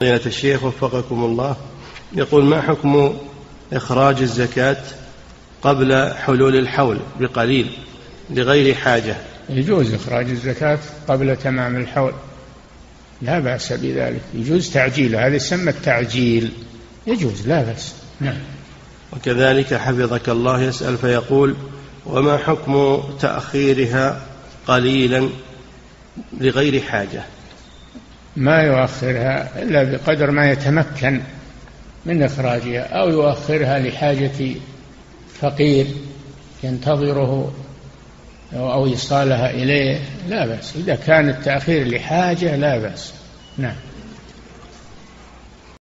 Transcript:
فضيلة الشيخ وفقكم الله، يقول: ما حكم إخراج الزكاة قبل حلول الحول بقليل لغير حاجة؟ يجوز إخراج الزكاة قبل تمام الحول، لا بأس بذلك، يجوز تعجيل، هذا يسمى التعجيل، يجوز لا بأس. نعم. وكذلك حفظك الله يسأل فيقول: وما حكم تأخيرها قليلا لغير حاجة؟ ما يؤخرها إلا بقدر ما يتمكن من إخراجها، أو يؤخرها لحاجة فقير ينتظره أو إيصالها إليه، لا بأس. إذا كان التأخير لحاجة لا بأس. نعم.